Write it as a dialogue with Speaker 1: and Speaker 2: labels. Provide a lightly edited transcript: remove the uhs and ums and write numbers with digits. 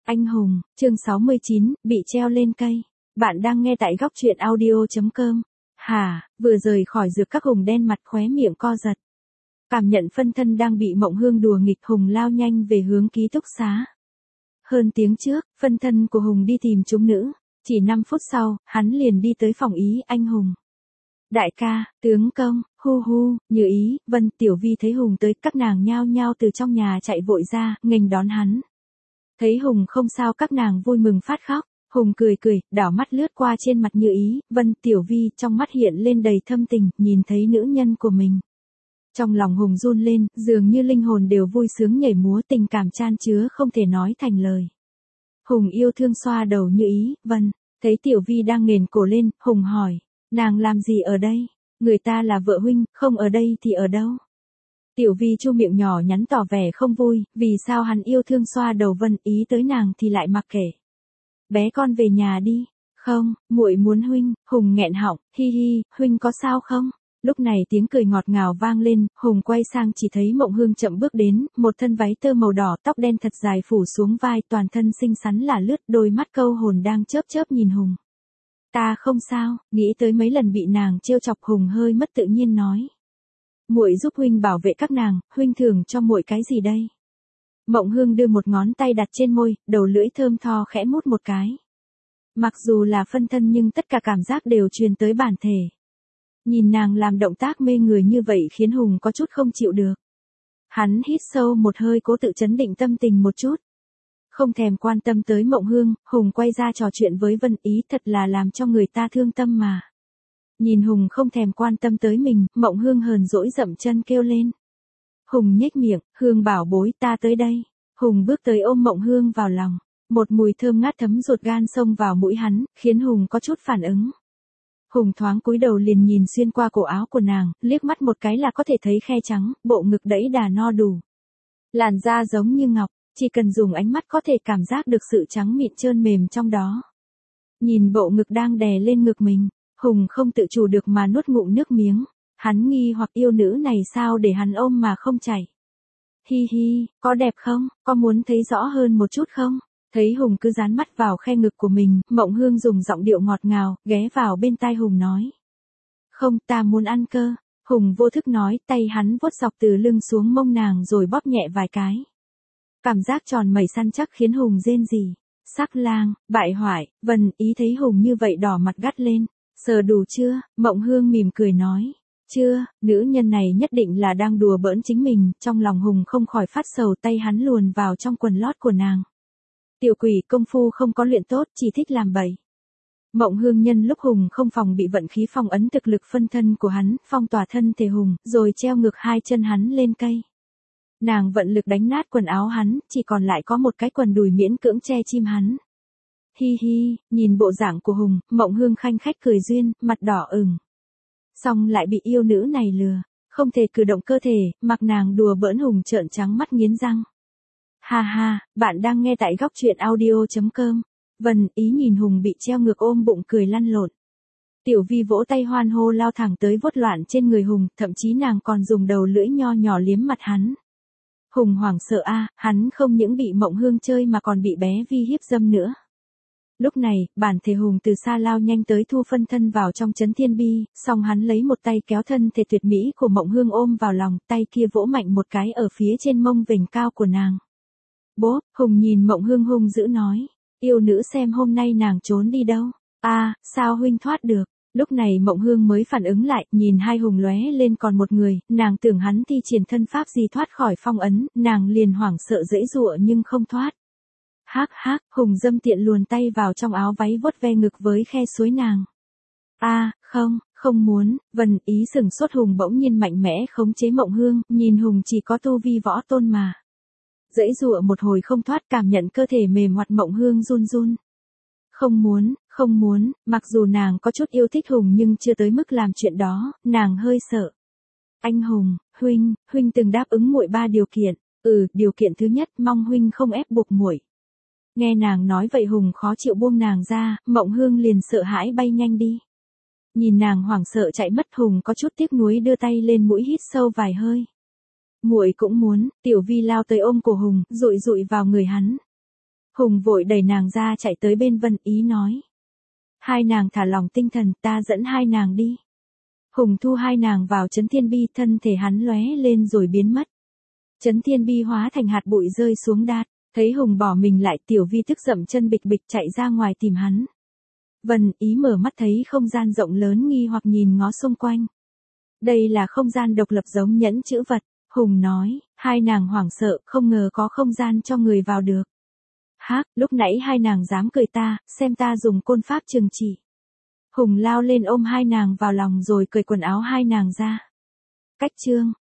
Speaker 1: Anh hùng, chương 69, bị treo lên cây. Bạn đang nghe tại góc truyện audio.com. Hà, vừa rời khỏi dược các Hùng đen mặt khóe miệng co giật. Cảm nhận phân thân đang bị Mộng Hương đùa nghịch, Hùng lao nhanh về hướng ký túc xá. Hơn tiếng trước, phân thân của Hùng đi tìm chúng nữ. Chỉ 5 phút sau, hắn liền đi tới phòng Ý anh Hùng. Đại ca, tướng công, hu hu, Như Ý, Vân, Tiểu Vi thấy Hùng tới, các nàng nhao nhao từ trong nhà chạy vội ra, nghênh đón hắn. Thấy Hùng không sao, các nàng vui mừng phát khóc. Hùng cười cười, đảo mắt lướt qua trên mặt Như Ý, Vân, Tiểu Vi, trong mắt hiện lên đầy thâm tình, nhìn thấy nữ nhân của mình. Trong lòng Hùng run lên, dường như linh hồn đều vui sướng nhảy múa, tình cảm chan chứa không thể nói thành lời. Hùng yêu thương xoa đầu Như Ý, Vân, thấy Tiểu Vi đang nghền cổ lên, Hùng hỏi, nàng làm gì ở đây? Người ta là vợ huynh, không ở đây thì ở đâu? Tiểu Vi chu miệng nhỏ nhắn tỏ vẻ không vui, vì sao hắn yêu thương xoa đầu Vân, ý tới nàng thì lại mặc kệ. Bé con về nhà đi. Không, muội muốn huynh. Hùng nghẹn họng, hi hi, huynh có sao không? Lúc này tiếng cười ngọt ngào vang lên, Hùng quay sang chỉ thấy Mộng Hương chậm bước đến, một thân váy tơ màu đỏ, tóc đen thật dài phủ xuống vai, toàn thân xinh xắn là lướt, đôi mắt câu hồn đang chớp chớp nhìn Hùng. Ta không sao, nghĩ tới mấy lần bị nàng trêu chọc, Hùng hơi mất tự nhiên nói. Muội giúp huynh bảo vệ các nàng, huynh thưởng cho muội cái gì đây? Mộng Hương đưa một ngón tay đặt trên môi, đầu lưỡi thơm tho khẽ mút một cái. Mặc dù là phân thân nhưng tất cả cảm giác đều truyền tới bản thể. Nhìn nàng làm động tác mê người như vậy khiến Hùng có chút không chịu được. Hắn hít sâu một hơi, cố tự chấn định tâm tình một chút. Không thèm quan tâm tới Mộng Hương, Hùng quay ra trò chuyện với Vân, ý thật là làm cho người ta thương tâm mà. Nhìn Hùng không thèm quan tâm tới mình, Mộng Hương hờn dỗi dậm chân kêu lên. Hùng nhếch miệng, Hương bảo bối, ta tới đây. Hùng bước tới ôm Mộng Hương vào lòng. Một mùi thơm ngát thấm ruột gan xông vào mũi hắn, khiến Hùng có chút phản ứng. Hùng thoáng cúi đầu liền nhìn xuyên qua cổ áo của nàng, liếc mắt một cái là có thể thấy khe trắng, bộ ngực đẫy đà no đủ. Làn da giống như ngọc, chỉ cần dùng ánh mắt có thể cảm giác được sự trắng mịn trơn mềm trong đó. Nhìn bộ ngực đang đè lên ngực mình, Hùng không tự chủ được mà nuốt ngụm nước miếng. Hắn nghi hoặc yêu nữ này sao để hắn ôm mà không chảy. Hi hi, có đẹp không, có muốn thấy rõ hơn một chút không? Thấy Hùng cứ dán mắt vào khe ngực của mình, Mộng Hương dùng giọng điệu ngọt ngào, ghé vào bên tai Hùng nói. Không, ta muốn ăn cơ. Hùng vô thức nói, tay hắn vuốt dọc từ lưng xuống mông nàng rồi bóp nhẹ vài cái. Cảm giác tròn mẩy săn chắc khiến Hùng rên rỉ. Sắc lang, bại hoại, Vân, ý thấy Hùng như vậy đỏ mặt gắt lên. Sờ đủ chưa? Mộng Hương mỉm cười nói. Chưa, nữ nhân này nhất định là đang đùa bỡn chính mình, trong lòng Hùng không khỏi phát sầu, tay hắn luồn vào trong quần lót của nàng. Tiểu quỷ công phu không có luyện tốt, chỉ thích làm bậy. Mộng Hương nhân lúc Hùng không phòng bị vận khí phong ấn thực lực phân thân của hắn, phong tỏa thân thể Hùng, rồi treo ngược hai chân hắn lên cây. Nàng vận lực đánh nát quần áo hắn, chỉ còn lại có một cái quần đùi miễn cưỡng che chim hắn. Hi hi, nhìn bộ dạng của Hùng, Mộng Hương khanh khách cười duyên, mặt đỏ ửng. Xong lại bị yêu nữ này lừa, không thể cử động cơ thể, mặc nàng đùa bỡn. Hùng trợn trắng mắt nghiến răng. Ha ha, bạn đang nghe tại góc truyện audio.com. Vân, ý nhìn Hùng bị treo ngược ôm bụng cười lăn lộn. Tiểu Vi vỗ tay hoan hô lao thẳng tới vuốt loạn trên người Hùng, thậm chí nàng còn dùng đầu lưỡi nho nhỏ liếm mặt hắn. Hùng hoảng sợ hắn không những bị Mộng Hương chơi mà còn bị bé Vi hiếp dâm nữa. Lúc này, bản thể Hùng từ xa lao nhanh tới thu phân thân vào trong chấn thiên bi, song hắn lấy một tay kéo thân thể tuyệt mỹ của Mộng Hương ôm vào lòng, tay kia vỗ mạnh một cái ở phía trên mông vểnh cao của nàng. Bố, Hùng nhìn Mộng Hương hung dữ nói, yêu nữ xem hôm nay nàng trốn đi đâu? Sao huynh thoát được? Lúc này Mộng Hương mới phản ứng lại, nhìn hai Hùng lóe lên còn một người, nàng tưởng hắn thi triển thân pháp gì thoát khỏi phong ấn, nàng liền hoảng sợ giãy giụa nhưng không thoát. Hắc hắc, Hùng dâm tiện luồn tay vào trong áo váy vuốt ve ngực với khe suối nàng. Không muốn, Vân, ý sừng sốt. Hùng bỗng nhiên mạnh mẽ khống chế Mộng Hương, nhìn Hùng chỉ có tu vi võ tôn mà. Giãy giụa một hồi không thoát, cảm nhận cơ thể mềm hoạt Mộng Hương run run. Không muốn, mặc dù nàng có chút yêu thích Hùng nhưng chưa tới mức làm chuyện đó, nàng hơi sợ. Anh Hùng, huynh từng đáp ứng muội 3 điều kiện. Điều kiện thứ nhất, mong huynh không ép buộc muội. Nghe nàng nói vậy Hùng khó chịu buông nàng ra, Mộng Hương liền sợ hãi bay nhanh đi. Nhìn nàng hoảng sợ chạy mất, Hùng có chút tiếc nuối đưa tay lên mũi hít sâu vài hơi. Muội cũng muốn. Tiểu Vi lao tới ôm cổ Hùng, dụi dụi vào người hắn. Hùng vội đẩy nàng ra chạy tới bên Vân Ý nói. Hai nàng thả lòng tinh thần, ta dẫn hai nàng đi. Hùng thu hai nàng vào Trấn Thiên Bi, thân thể hắn lóe lên rồi biến mất. Trấn Thiên Bi hóa thành hạt bụi rơi xuống đát, thấy Hùng bỏ mình lại, Tiểu Vi tức dậm chân bịch bịch chạy ra ngoài tìm hắn. Vân Ý mở mắt thấy không gian rộng lớn, nghi hoặc nhìn ngó xung quanh. Đây là không gian độc lập giống nhẫn chữ vật, Hùng nói, hai nàng hoảng sợ, không ngờ có không gian cho người vào được. Hác, lúc nãy hai nàng dám cười ta, xem ta dùng côn pháp trừng trị. Hùng lao lên ôm hai nàng vào lòng rồi cởi quần áo hai nàng ra. Cách chương